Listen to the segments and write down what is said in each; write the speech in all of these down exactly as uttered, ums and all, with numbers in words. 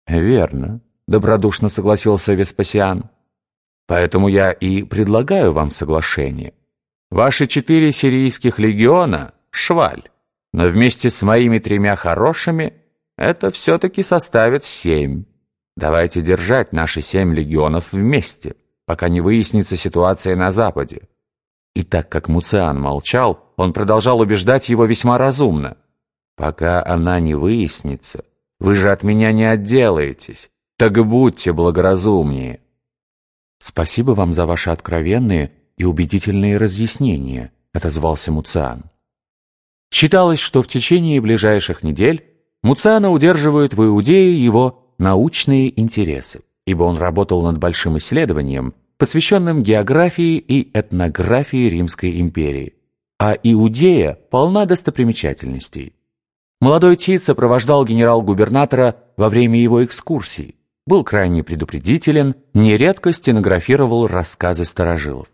Верно, добродушно согласился Веспасиан. Поэтому я и предлагаю вам соглашение. Ваши четыре сирийских легиона — шваль, но вместе с моими тремя хорошими это все-таки составит семь. Давайте держать наши семь легионов вместе, пока не выяснится ситуация на Западе. И так как Муциан молчал, он продолжал убеждать его весьма разумно. Пока она не выяснится, вы же от меня не отделаетесь, так будьте благоразумнее. Спасибо вам за ваши откровенные и убедительные разъяснения, отозвался Муциан. Считалось, что в течение ближайших недель Муциана удерживают в Иудее его научные интересы, ибо он работал над большим исследованием, посвященным географии и этнографии Римской империи, а Иудея полна достопримечательностей. Молодой Тит сопровождал генерал-губернатора во время его экскурсий, был крайне предупредителен, нередко стенографировал рассказы старожилов.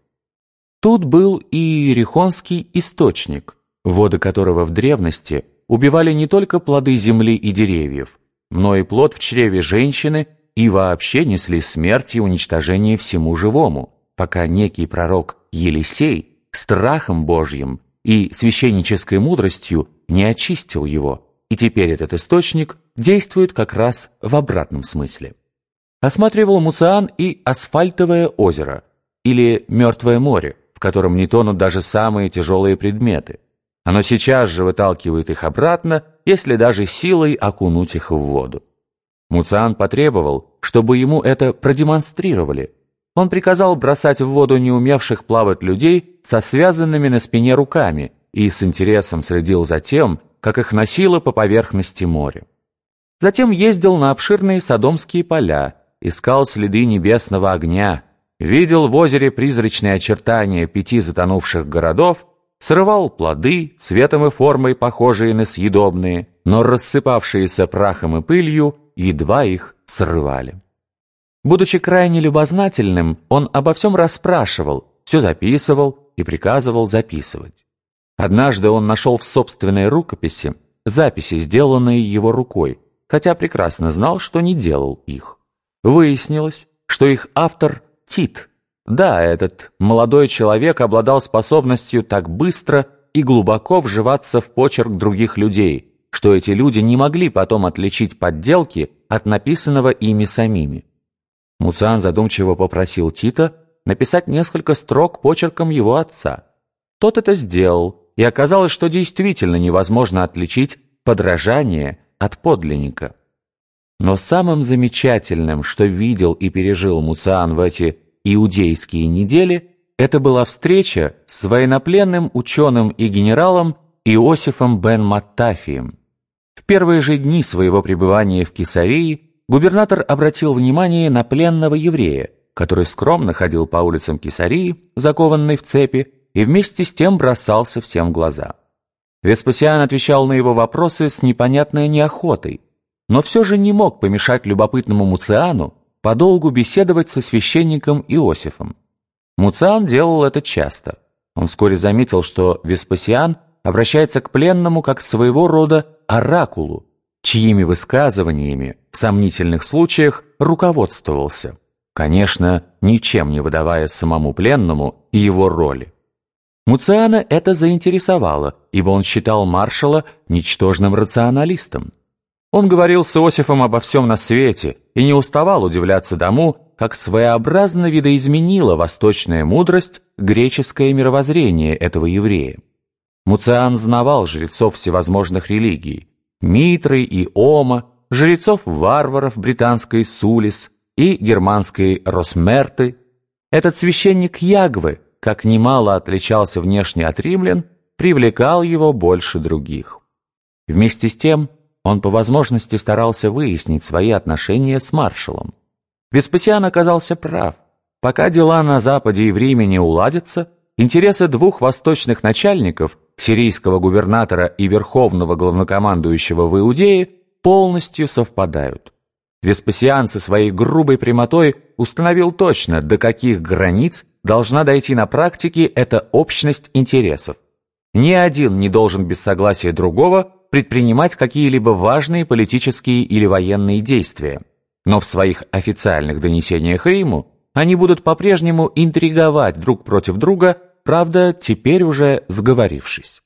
Тут был и Иерихонский источник, воды которого в древности убивали не только плоды земли и деревьев, но и плод в чреве женщины и вообще несли смерть и уничтожение всему живому, пока некий пророк Елисей страхом Божьим и священнической мудростью не очистил его, и теперь этот источник действует как раз в обратном смысле. Осматривал Муциан и асфальтовое озеро, или мертвое море, в котором не тонут даже самые тяжелые предметы. Оно сейчас же выталкивает их обратно, если даже силой окунуть их в воду. Муциан потребовал, чтобы ему это продемонстрировали. Он приказал бросать в воду неумевших плавать людей со связанными на спине руками и с интересом следил за тем, как их носило по поверхности моря. Затем ездил на обширные содомские поля, искал следы небесного огня, видел в озере призрачные очертания пяти затонувших городов, срывал плоды, цветом и формой похожие на съедобные, но рассыпавшиеся прахом и пылью, едва их срывали. Будучи крайне любознательным, он обо всем расспрашивал, все записывал и приказывал записывать. Однажды он нашел в собственной рукописи записи, сделанные его рукой, хотя прекрасно знал, что не делал их. Выяснилось, что их автор — Тит. Да, этот молодой человек обладал способностью так быстро и глубоко вживаться в почерк других людей, что эти люди не могли потом отличить подделки от написанного ими самими. Муциан задумчиво попросил Тита написать несколько строк почерком его отца. Тот это сделал, и оказалось, что действительно невозможно отличить подражание от подлинника. Но самым замечательным, что видел и пережил Муциан в эти иудейские недели, это была встреча с военнопленным ученым и генералом Иосифом бен Маттафием. В первые же дни своего пребывания в Кесарии губернатор обратил внимание на пленного еврея, который скромно ходил по улицам Кесарии, закованный в цепи, и вместе с тем бросался всем в глаза. Веспасиан отвечал на его вопросы с непонятной неохотой, но все же не мог помешать любопытному Муциану подолгу беседовать со священником Иосифом. Муциан делал это часто. Он вскоре заметил, что Веспасиан обращается к пленному как к своего рода оракулу, чьими высказываниями в сомнительных случаях руководствовался, конечно, ничем не выдавая самому пленному его роли. Муциана это заинтересовало, ибо он считал маршала ничтожным рационалистом. Он говорил с Иосифом обо всем на свете и не уставал удивляться тому, как своеобразно видоизменила восточная мудрость греческое мировоззрение этого еврея. Муциан знавал жрецов всевозможных религий, Митры и Ома, жрецов-варваров британской Сулис и германской Росмерты. Этот священник Ягвы, как немало отличался внешне от римлян, привлекал его больше других. Вместе с тем, он по возможности старался выяснить свои отношения с маршалом. Веспасиан оказался прав. Пока дела на Западе и в Риме не уладятся, интересы двух восточных начальников, сирийского губернатора и верховного главнокомандующего в Иудее, полностью совпадают. Веспасиан со своей грубой прямотой установил точно, до каких границ должна дойти на практике эта общность интересов. Ни один не должен без согласия другого предпринимать какие-либо важные политические или военные действия. Но в своих официальных донесениях Риму они будут по-прежнему интриговать друг против друга, правда, теперь уже сговорившись.